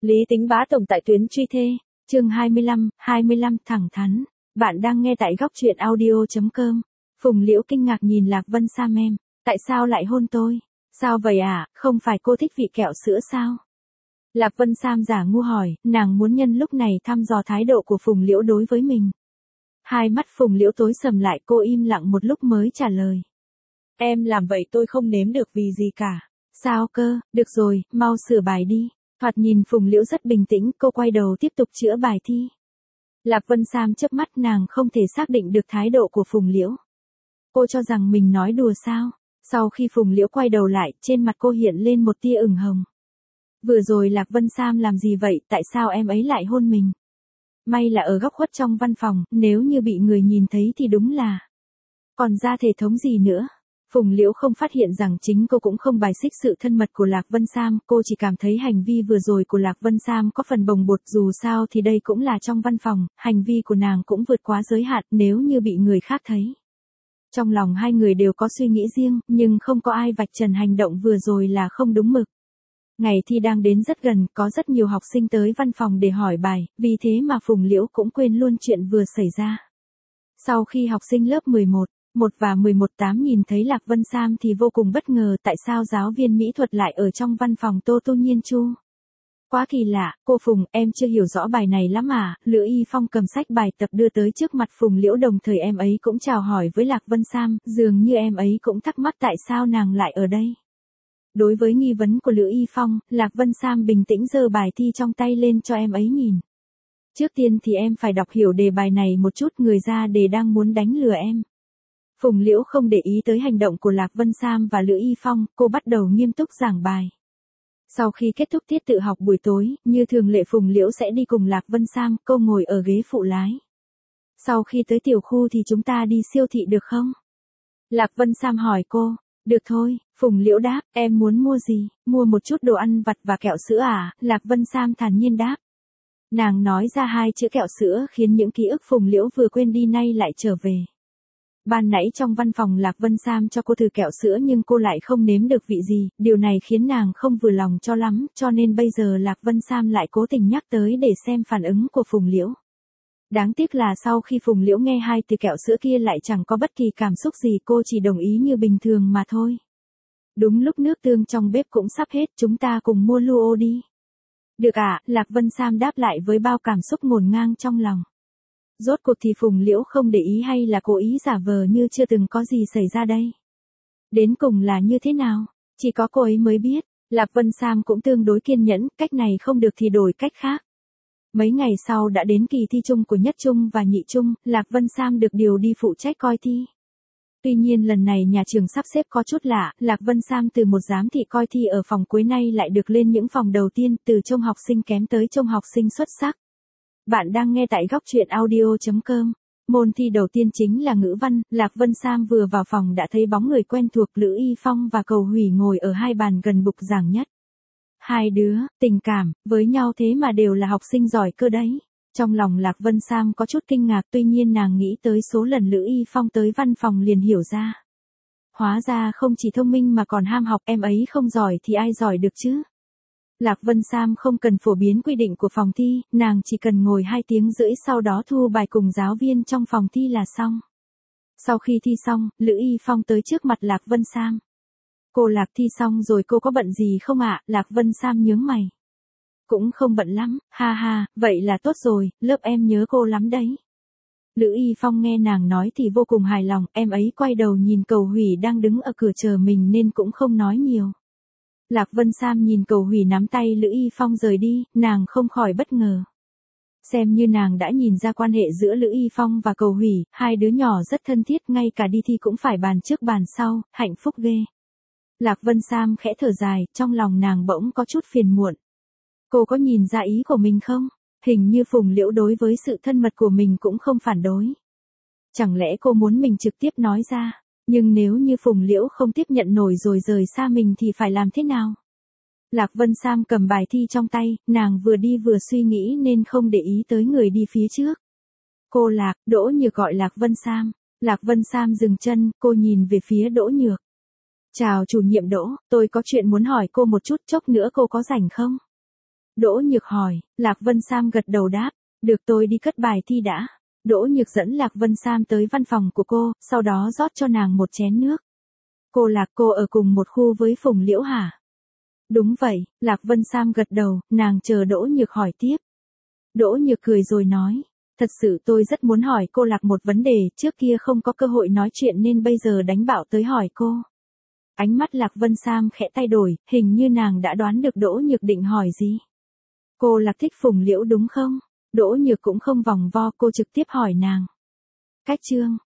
Lý Tính bá tổng tại tuyến truy thê, chương 25 thẳng thắn. Bạn đang nghe tại góc truyện audio.com. Phùng Liễu kinh ngạc nhìn Lạc Vân Sam em. Tại sao lại hôn tôi? Sao vậy à, không phải cô thích vị kẹo sữa sao? Lạc Vân Sam giả ngu hỏi, nàng muốn nhân lúc này thăm dò thái độ của Phùng Liễu đối với mình. Hai mắt Phùng Liễu tối sầm lại, cô im lặng một lúc mới trả lời. Em làm vậy tôi không nếm được vì gì cả. Sao cơ, được rồi, mau sửa bài đi. Thoạt nhìn Phùng Liễu rất bình tĩnh, cô quay đầu tiếp tục chữa bài thi. Lạc Vân Sam chớp mắt, nàng không thể xác định được thái độ của Phùng Liễu. Cô cho rằng mình nói đùa sao? Sau khi Phùng Liễu quay đầu lại, trên mặt cô hiện lên một tia ửng hồng. Vừa rồi Lạc Vân Sam làm gì vậy, tại sao em ấy lại hôn mình? May là ở góc khuất trong văn phòng, nếu như bị người nhìn thấy thì đúng là... Còn ra thể thống gì nữa? Phùng Liễu không phát hiện rằng chính cô cũng không bài xích sự thân mật của Lạc Vân Sam, cô chỉ cảm thấy hành vi vừa rồi của Lạc Vân Sam có phần bồng bột, dù sao thì đây cũng là trong văn phòng, hành vi của nàng cũng vượt quá giới hạn nếu như bị người khác thấy. Trong lòng hai người đều có suy nghĩ riêng, nhưng không có ai vạch trần hành động vừa rồi là không đúng mực. Ngày thi đang đến rất gần, có rất nhiều học sinh tới văn phòng để hỏi bài, vì thế mà Phùng Liễu cũng quên luôn chuyện vừa xảy ra. Sau khi học sinh lớp 11 và 11/8 nhìn thấy Lạc Vân Sam thì vô cùng bất ngờ, tại sao giáo viên mỹ thuật lại ở trong văn phòng Tô Nhiên Chu. Quá kỳ lạ, cô Phùng, em chưa hiểu rõ bài này lắm à? Lữ Y Phong cầm sách bài tập đưa tới trước mặt Phùng Liễu, đồng thời em ấy cũng chào hỏi với Lạc Vân Sam, dường như em ấy cũng thắc mắc tại sao nàng lại ở đây. Đối với nghi vấn của Lữ Y Phong, Lạc Vân Sam bình tĩnh giơ bài thi trong tay lên cho em ấy nhìn. Trước tiên thì em phải đọc hiểu đề bài này một chút, người ra đề đang muốn đánh lừa em. Phùng Liễu không để ý tới hành động của Lạc Vân Sam và Lữ Y Phong, cô bắt đầu nghiêm túc giảng bài. Sau khi kết thúc tiết tự học buổi tối, như thường lệ Phùng Liễu sẽ đi cùng Lạc Vân Sam, cô ngồi ở ghế phụ lái. Sau khi tới tiểu khu thì chúng ta đi siêu thị được không? Lạc Vân Sam hỏi cô. Được thôi, Phùng Liễu đáp, em muốn mua gì? Mua một chút đồ ăn vặt và kẹo sữa à? Lạc Vân Sam thản nhiên đáp. Nàng nói ra hai chữ kẹo sữa khiến những ký ức Phùng Liễu vừa quên đi nay lại trở về. Ban nãy trong văn phòng Lạc Vân Sam cho cô thử kẹo sữa nhưng cô lại không nếm được vị gì, điều này khiến nàng không vừa lòng cho lắm, cho nên bây giờ Lạc Vân Sam lại cố tình nhắc tới để xem phản ứng của Phùng Liễu. Đáng tiếc là sau khi Phùng Liễu nghe hai từ kẹo sữa kia lại chẳng có bất kỳ cảm xúc gì, cô chỉ đồng ý như bình thường mà thôi. Đúng lúc nước tương trong bếp cũng sắp hết, chúng ta cùng mua luo đi. Được ạ, Lạc Vân Sam đáp lại với bao cảm xúc ngổn ngang trong lòng. Rốt cuộc thì Phùng Liễu không để ý hay là cố ý giả vờ như chưa từng có gì xảy ra đây? Đến cùng là như thế nào? Chỉ có cô ấy mới biết. Lạc Vân Sam cũng tương đối kiên nhẫn, cách này không được thì đổi cách khác. Mấy ngày sau đã đến kỳ thi chung của nhất trung và nhị trung, Lạc Vân Sam được điều đi phụ trách coi thi. Tuy nhiên lần này nhà trường sắp xếp có chút lạ, Lạc Vân Sam từ một giám thị coi thi ở phòng cuối nay lại được lên những phòng đầu tiên, từ trông học sinh kém tới trông học sinh xuất sắc. Bạn đang nghe tại góc truyện audio.com. Môn thi đầu tiên chính là ngữ văn, Lạc Vân Sam vừa vào phòng đã thấy bóng người quen thuộc Lữ Y Phong và Cầu Hủy ngồi ở hai bàn gần bục giảng nhất. Hai đứa, tình cảm, với nhau thế mà đều là học sinh giỏi cơ đấy. Trong lòng Lạc Vân Sam có chút kinh ngạc, tuy nhiên nàng nghĩ tới số lần Lữ Y Phong tới văn phòng liền hiểu ra. Hóa ra không chỉ thông minh mà còn ham học, em ấy không giỏi thì ai giỏi được chứ. Lạc Vân Sam không cần phổ biến quy định của phòng thi, nàng chỉ cần ngồi 2 tiếng rưỡi sau đó thu bài cùng giáo viên trong phòng thi là xong. Sau khi thi xong, Lữ Y Phong tới trước mặt Lạc Vân Sam. Cô Lạc, thi xong rồi cô có bận gì không ạ? Lạc Vân Sam nhướng mày. Cũng không bận lắm, ha ha, vậy là tốt rồi, lớp em nhớ cô lắm đấy. Lữ Y Phong nghe nàng nói thì vô cùng hài lòng, em ấy quay đầu nhìn Cầu Hủy đang đứng ở cửa chờ mình nên cũng không nói nhiều. Lạc Vân Sam nhìn Cầu Hủy nắm tay Lữ Y Phong rời đi, nàng không khỏi bất ngờ. Xem như nàng đã nhìn ra quan hệ giữa Lữ Y Phong và Cầu Hủy, hai đứa nhỏ rất thân thiết, ngay cả đi thi cũng phải bàn trước bàn sau, hạnh phúc ghê. Lạc Vân Sam khẽ thở dài, trong lòng nàng bỗng có chút phiền muộn. Cô có nhìn ra ý của mình không? Hình như Phùng Liễu đối với sự thân mật của mình cũng không phản đối. Chẳng lẽ cô muốn mình trực tiếp nói ra? Nhưng nếu như Phùng Liễu không tiếp nhận nổi rồi rời xa mình thì phải làm thế nào? Lạc Vân Sam cầm bài thi trong tay, nàng vừa đi vừa suy nghĩ nên không để ý tới người đi phía trước. Cô Lạc, Đỗ Nhược gọi Lạc Vân Sam. Lạc Vân Sam dừng chân, cô nhìn về phía Đỗ Nhược. Chào chủ nhiệm Đỗ, tôi có chuyện muốn hỏi cô một chút, chốc nữa cô có rảnh không? Đỗ Nhược hỏi, Lạc Vân Sam gật đầu đáp, được tôi đi cất bài thi đã. Đỗ Nhược dẫn Lạc Vân Sam tới văn phòng của cô, sau đó rót cho nàng một chén nước. Cô Lạc, cô ở cùng một khu với Phùng Liễu hả? Đúng vậy, Lạc Vân Sam gật đầu, nàng chờ Đỗ Nhược hỏi tiếp. Đỗ Nhược cười rồi nói, thật sự tôi rất muốn hỏi cô Lạc một vấn đề, trước kia không có cơ hội nói chuyện nên bây giờ đánh bạo tới hỏi cô. Ánh mắt Lạc Vân Sam khẽ thay đổi, hình như nàng đã đoán được Đỗ Nhược định hỏi gì. Cô Lạc thích Phùng Liễu đúng không? Đỗ Nhược cũng không vòng vo, cô trực tiếp hỏi nàng. Cách chương